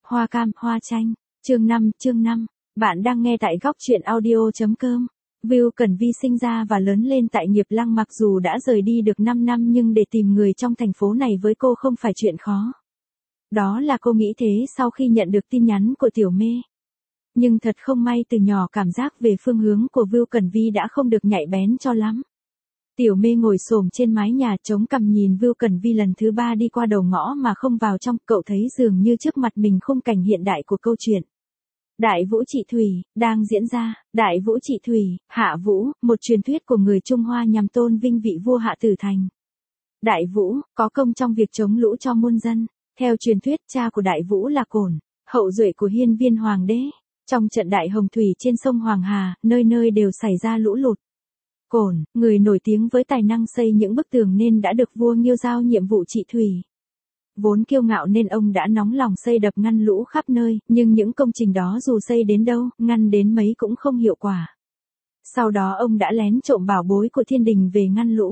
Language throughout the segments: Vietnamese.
Hoa cam, hoa chanh. Chương 5. Bạn đang nghe tại góc truyện audio.com. Vưu Cẩn Vi sinh ra và lớn lên tại Nghiệp Lăng, mặc dù đã rời đi được 5 năm nhưng để tìm người trong thành phố này với cô không phải chuyện khó. Đó là cô nghĩ thế sau khi nhận được tin nhắn của Tiểu Mê. Nhưng thật không may, từ nhỏ cảm giác về phương hướng của Vưu Cẩn Vi đã không được nhạy bén cho lắm. Tiểu Mê ngồi xổm trên mái nhà chống cằm nhìn Vưu Cẩn Vi lần thứ 3 đi qua đầu ngõ mà không vào trong, cậu thấy dường như trước mặt mình khung cảnh hiện đại của câu chuyện Đại Vũ Trị Thủy đang diễn ra. Đại Vũ Trị Thủy, Hạ Vũ, một truyền thuyết của người Trung Hoa nhằm tôn vinh vị vua Hạ Tử Thành. Đại Vũ có công trong việc chống lũ cho muôn dân. Theo truyền thuyết, cha của Đại Vũ là Cổn, hậu duệ của Hiên Viên Hoàng đế. Trong trận đại hồng thủy trên sông Hoàng Hà, nơi nơi đều xảy ra lũ lụt. Cổn, người nổi tiếng với tài năng xây những bức tường nên đã được vua Nghiêu giao nhiệm vụ trị thủy. Vốn kiêu ngạo nên ông đã nóng lòng xây đập ngăn lũ khắp nơi, nhưng những công trình đó dù xây đến đâu, ngăn đến mấy cũng không hiệu quả. Sau đó ông đã lén trộm bảo bối của thiên đình về ngăn lũ.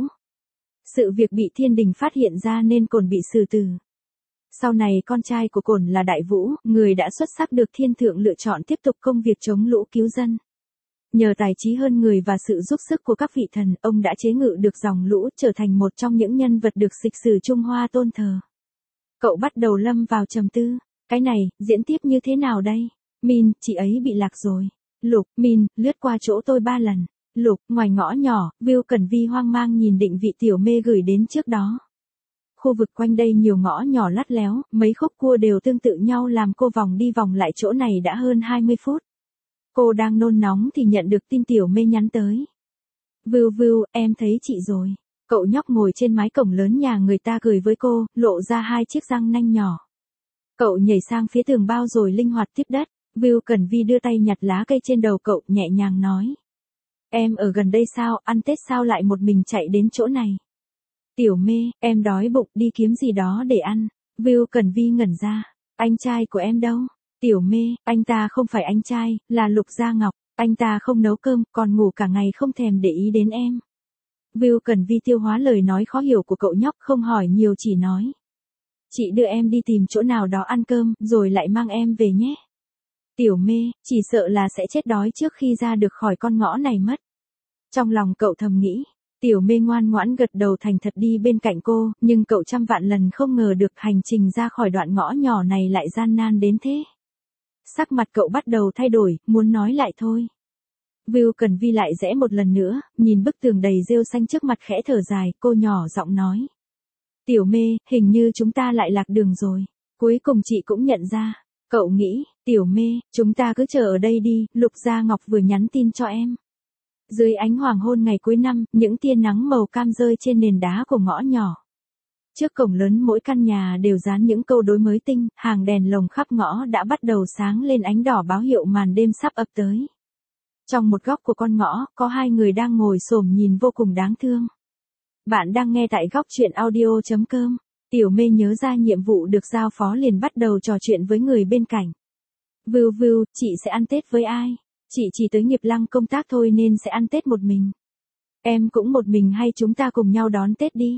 Sự việc bị thiên đình phát hiện ra nên Cổn bị xử tử. Sau này con trai của Cổn là Đại Vũ, người đã xuất sắc được thiên thượng lựa chọn tiếp tục công việc chống lũ cứu dân. Nhờ tài trí hơn người và sự giúp sức của các vị thần, ông đã chế ngự được dòng lũ, trở thành một trong những nhân vật được lịch sử Trung Hoa tôn thờ. Cậu bắt đầu lâm vào trầm tư. Cái này, diễn tiếp như thế nào đây? Min, chị ấy bị lạc rồi. Lục, Min, lướt qua chỗ tôi 3 lần. Lục, ngoài ngõ nhỏ, Vưu Cẩn Vi hoang mang nhìn định vị Tiểu Mê gửi đến trước đó. Khu vực quanh đây nhiều ngõ nhỏ lắt léo, mấy khúc cua đều tương tự nhau làm cô vòng đi vòng lại chỗ này đã hơn 20 phút. Cô đang nôn nóng thì nhận được tin Tiểu Mê nhắn tới. Vưu Vưu, em thấy chị rồi. Cậu nhóc ngồi trên mái cổng lớn nhà người ta cười với cô, lộ ra 2 chiếc răng nanh nhỏ. Cậu nhảy sang phía tường bao rồi linh hoạt tiếp đất. Vưu Cẩn Vi đưa tay nhặt lá cây trên đầu cậu, nhẹ nhàng nói. Em ở gần đây sao, ăn Tết sao lại một mình chạy đến chỗ này? Tiểu Mê, em đói bụng, đi kiếm gì đó để ăn. Vưu Cẩn Vi ngẩn ra. Anh trai của em đâu? Tiểu Mê, anh ta không phải anh trai, là Lục Gia Ngọc. Anh ta không nấu cơm, còn ngủ cả ngày không thèm để ý đến em. Vưu Cẩn Vi tiêu hóa lời nói khó hiểu của cậu nhóc, không hỏi nhiều chỉ nói. Chị đưa em đi tìm chỗ nào đó ăn cơm, rồi lại mang em về nhé. Tiểu Mê, chỉ sợ là sẽ chết đói trước khi ra được khỏi con ngõ này mất. Trong lòng cậu thầm nghĩ. Tiểu Mê ngoan ngoãn gật đầu thành thật đi bên cạnh cô, nhưng cậu trăm vạn lần không ngờ được hành trình ra khỏi đoạn ngõ nhỏ này lại gian nan đến thế. Sắc mặt cậu bắt đầu thay đổi, muốn nói lại thôi. Vưu Cẩn Vi lại rẽ một lần nữa, nhìn bức tường đầy rêu xanh trước mặt khẽ thở dài, cô nhỏ giọng nói. Tiểu Mê, hình như chúng ta lại lạc đường rồi. Cuối cùng chị cũng nhận ra. Cậu nghĩ, Tiểu Mê, chúng ta cứ chờ ở đây đi, Lục Gia Ngọc vừa nhắn tin cho em. Dưới ánh hoàng hôn ngày cuối năm, những tia nắng màu cam rơi trên nền đá của ngõ nhỏ. Trước cổng lớn mỗi căn nhà đều dán những câu đối mới tinh, hàng đèn lồng khắp ngõ đã bắt đầu sáng lên ánh đỏ báo hiệu màn đêm sắp ập tới. Trong một góc của con ngõ, có 2 người đang ngồi xổm nhìn vô cùng đáng thương. Bạn đang nghe tại góc truyện audio.com. Tiểu Mê nhớ ra nhiệm vụ được giao phó liền bắt đầu trò chuyện với người bên cạnh. Vưu Vưu, chị sẽ ăn Tết với ai? Chị chỉ tới Nghiệp Lăng công tác thôi nên sẽ ăn Tết một mình. Em cũng một mình hay chúng ta cùng nhau đón Tết đi?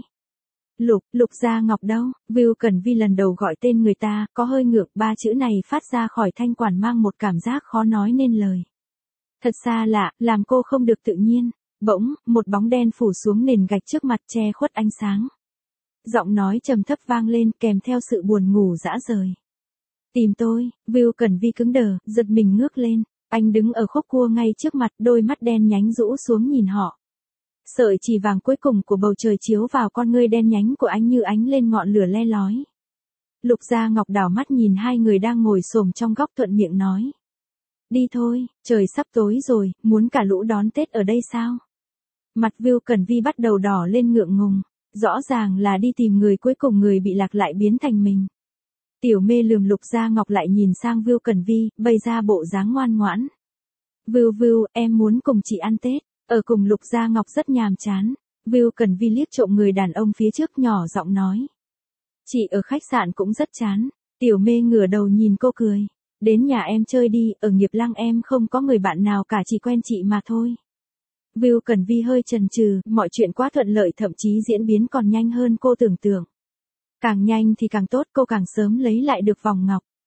Lục Gia Ngọc đâu? Vưu Cẩn Vi lần đầu gọi tên người ta, có hơi ngược, 3 chữ này phát ra khỏi thanh quản mang một cảm giác khó nói nên lời. Thật xa lạ, làm cô không được tự nhiên. Bỗng, một bóng đen phủ xuống nền gạch trước mặt che khuất ánh sáng. Giọng nói trầm thấp vang lên kèm theo sự buồn ngủ dã rời. Tìm tôi, Vưu Cẩn Vi cứng đờ, giật mình ngước lên. Anh đứng ở khúc cua ngay trước mặt, đôi mắt đen nhánh rũ xuống nhìn họ. Sợi chỉ vàng cuối cùng của bầu trời chiếu vào con ngươi đen nhánh của anh như ánh lên ngọn lửa le lói. Lục Gia Ngọc đảo mắt nhìn 2 người đang ngồi xổm trong góc thuận miệng nói. Đi thôi, trời sắp tối rồi, muốn cả lũ đón Tết ở đây sao? Mặt Vưu Cẩn Vi bắt đầu đỏ lên ngượng ngùng, rõ ràng là đi tìm người cuối cùng người bị lạc lại biến thành mình. Tiểu Mê lườm Lục Gia Ngọc lại nhìn sang Vưu Cẩn Vi, bày ra bộ dáng ngoan ngoãn. Vưu Vưu, em muốn cùng chị ăn Tết, ở cùng Lục Gia Ngọc rất nhàm chán. Vưu Cẩn Vi liếc trộm người đàn ông phía trước nhỏ giọng nói. Chị ở khách sạn cũng rất chán. Tiểu Mê ngửa đầu nhìn cô cười. Đến nhà em chơi đi, ở Nghiệp Lăng em không có người bạn nào cả, chỉ quen chị mà thôi. Vưu Cẩn Vi hơi chần chừ, mọi chuyện quá thuận lợi, thậm chí diễn biến còn nhanh hơn cô tưởng tượng. Càng nhanh thì càng tốt, cô càng sớm lấy lại được vòng ngọc.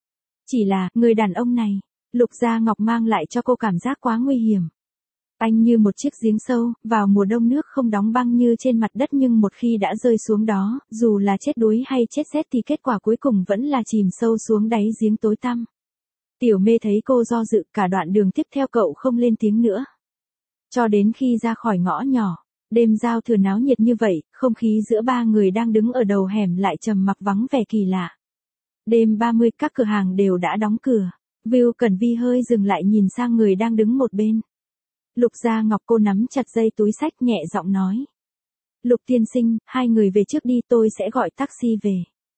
Chỉ là, người đàn ông này, Lục Gia Ngọc mang lại cho cô cảm giác quá nguy hiểm. Anh như một chiếc giếng sâu, vào mùa đông nước không đóng băng như trên mặt đất nhưng một khi đã rơi xuống đó, dù là chết đuối hay chết rét thì kết quả cuối cùng vẫn là chìm sâu xuống đáy giếng tối tăm. Tiểu Mê thấy cô do dự, cả đoạn đường tiếp theo cậu không lên tiếng nữa. Cho đến khi ra khỏi ngõ nhỏ, đêm giao thừa náo nhiệt như vậy, không khí giữa ba người đang đứng ở đầu hẻm lại trầm mặc vắng vẻ kỳ lạ. Đêm 30 các cửa hàng đều đã đóng cửa. View Cẩn Vi hơi dừng lại nhìn sang người đang đứng một bên. Lục Gia Ngọc, cô nắm chặt dây túi xách nhẹ giọng nói. Lục tiên sinh, hai người về trước đi, tôi sẽ gọi taxi về.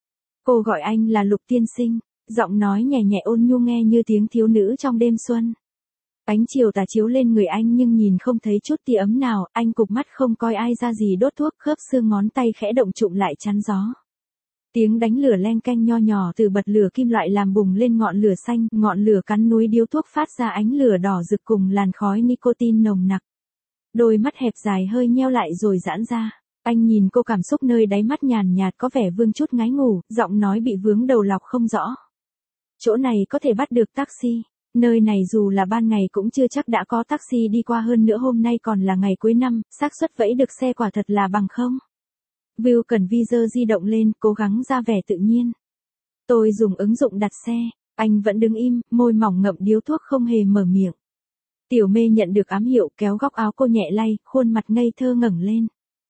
Cô gọi anh là Lục tiên sinh, giọng nói nhẹ nhẹ ôn nhu nghe như tiếng thiếu nữ trong đêm xuân. Ánh chiều tà chiếu lên người anh nhưng nhìn không thấy chút tia ấm nào, anh cụp mắt không coi ai ra gì, đốt thuốc, khớp xương ngón tay khẽ động chụm lại chắn gió. Tiếng đánh lửa leng keng nho nhỏ từ bật lửa kim loại làm bùng lên ngọn lửa xanh, ngọn lửa cắn núi điếu thuốc phát ra ánh lửa đỏ rực cùng làn khói nicotine nồng nặc. Đôi mắt hẹp dài hơi nheo lại rồi giãn ra. Anh nhìn cô, cảm xúc nơi đáy mắt nhàn nhạt có vẻ vương chút ngái ngủ, giọng nói bị vướng đầu lọc không rõ. Chỗ này có thể bắt được taxi. Nơi này dù là ban ngày cũng chưa chắc đã có taxi đi qua, hơn nữa hôm nay còn là ngày cuối năm, xác suất vẫy được xe quả thật là bằng không. View Cẩn Vi giơ di động lên, cố gắng ra vẻ tự nhiên. Tôi dùng ứng dụng đặt xe, anh vẫn đứng im, môi mỏng ngậm điếu thuốc không hề mở miệng. Tiểu Mê nhận được ám hiệu, kéo góc áo cô nhẹ lay, khuôn mặt ngây thơ ngẩng lên.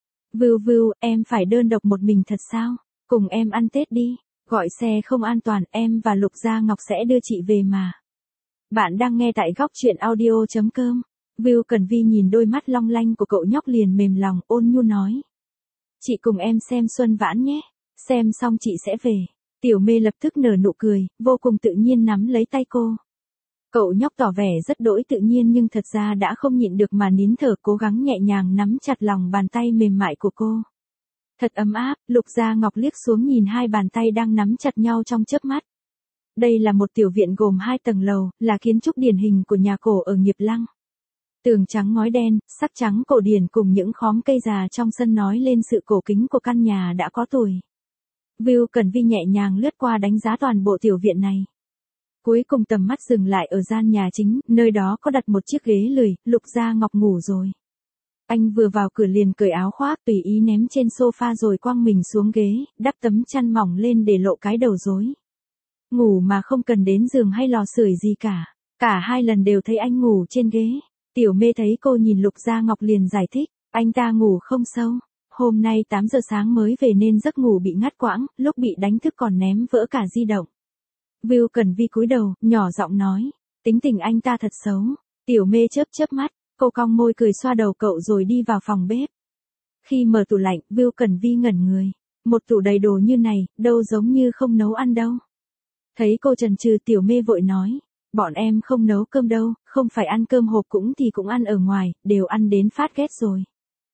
View, em phải đơn độc một mình thật sao? Cùng em ăn Tết đi, gọi xe không an toàn, em và Lục Gia Ngọc sẽ đưa chị về mà. Bạn đang nghe tại góc truyện audio.com. View Cẩn Vi nhìn đôi mắt long lanh của cậu nhóc liền mềm lòng, ôn nhu nói. Chị cùng em xem Xuân Vãn nhé, xem xong chị sẽ về. Tiểu Mê lập tức nở nụ cười, vô cùng tự nhiên nắm lấy tay cô. Cậu nhóc tỏ vẻ rất đỗi tự nhiên nhưng thật ra đã không nhịn được mà nín thở, cố gắng nhẹ nhàng nắm chặt lòng bàn tay mềm mại của cô. Thật ấm áp. Lục Gia Ngọc liếc xuống nhìn hai bàn tay đang nắm chặt nhau trong chớp mắt. Đây là một tiểu viện gồm 2 tầng lầu, là kiến trúc điển hình của nhà cổ ở Nghiệp Lăng. Tường trắng ngói đen, sắc trắng cổ điển cùng những khóm cây già trong sân nói lên sự cổ kính của căn nhà đã có tuổi. View Cẩn Vi nhẹ nhàng lướt qua đánh giá toàn bộ tiểu viện này. Cuối cùng tầm mắt dừng lại ở gian nhà chính, nơi đó có đặt một chiếc ghế lười. Lục Gia Ngọc ngủ rồi. Anh vừa vào cửa liền cởi áo khoác tùy ý ném trên sofa rồi quăng mình xuống ghế, đắp tấm chăn mỏng lên để lộ cái đầu rối. Ngủ mà không cần đến giường hay lò sưởi gì cả. Cả hai lần đều thấy anh ngủ trên ghế. Tiểu Mê thấy cô nhìn Lục Gia Ngọc liền giải thích, anh ta ngủ không sâu. Hôm nay 8 giờ sáng mới về nên giấc ngủ bị ngắt quãng, lúc bị đánh thức còn ném vỡ cả di động. View Cẩn Vi cúi đầu, nhỏ giọng nói, tính tình anh ta thật xấu. Tiểu Mê chớp mắt, cô cong môi cười xoa đầu cậu rồi đi vào phòng bếp. Khi mở tủ lạnh, View Cẩn Vi ngẩn người. Một tủ đầy đồ như này, đâu giống như không nấu ăn đâu. Thấy cô chần chừ, Tiểu Mê vội nói, bọn em không nấu cơm đâu, không phải ăn cơm hộp cũng ăn ở ngoài, đều ăn đến phát ghét rồi.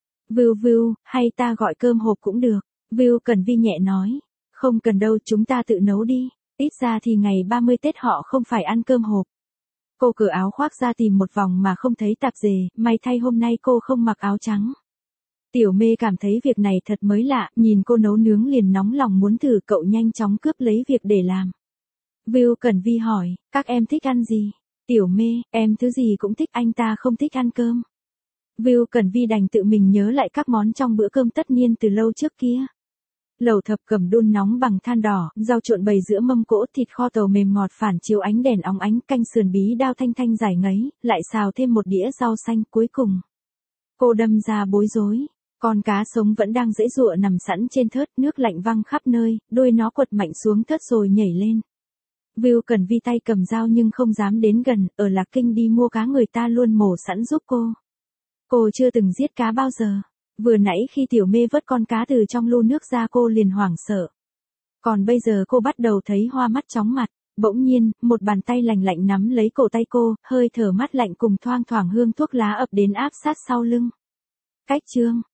View, hay ta gọi cơm hộp cũng được. View Cẩn Vi nhẹ nói, không cần đâu, chúng ta tự nấu đi, ít ra thì ngày 30 Tết họ không phải ăn cơm hộp. Cô cởi áo khoác ra tìm một vòng mà không thấy tạp dề, may thay hôm nay cô không mặc áo trắng. Tiểu Mê cảm thấy việc này thật mới lạ, nhìn cô nấu nướng liền nóng lòng muốn thử, cậu nhanh chóng cướp lấy việc để làm. View Cẩn Vi hỏi, các em thích ăn gì? Tiểu Mê, em thứ gì cũng thích, anh ta không thích ăn cơm. View Cẩn Vi đành tự mình nhớ lại các món trong bữa cơm tất niên từ lâu trước kia. Lẩu thập cẩm đun nóng bằng than đỏ, rau trộn bày giữa mâm cỗ, thịt kho tàu mềm ngọt phản chiếu ánh đèn óng ánh, canh sườn bí đao thanh thanh dài ngấy, lại xào thêm một đĩa rau xanh. Cuối cùng, cô đâm ra bối rối. Con cá sống vẫn đang giãy giụa nằm sẵn trên thớt, nước lạnh văng khắp nơi, đuôi nó quật mạnh xuống thớt rồi nhảy lên. View Cẩn Vi tay cầm dao nhưng không dám đến gần, ở Lạc Kinh đi mua cá người ta luôn mổ sẵn giúp cô. Cô chưa từng giết cá bao giờ. Vừa nãy khi Tiểu Mê vớt con cá từ trong lu nước ra cô liền hoảng sợ. Còn bây giờ cô bắt đầu thấy hoa mắt chóng mặt. Bỗng nhiên, một bàn tay lạnh lạnh nắm lấy cổ tay cô, hơi thở mát lạnh cùng thoang thoảng hương thuốc lá ập đến áp sát sau lưng. Cách chương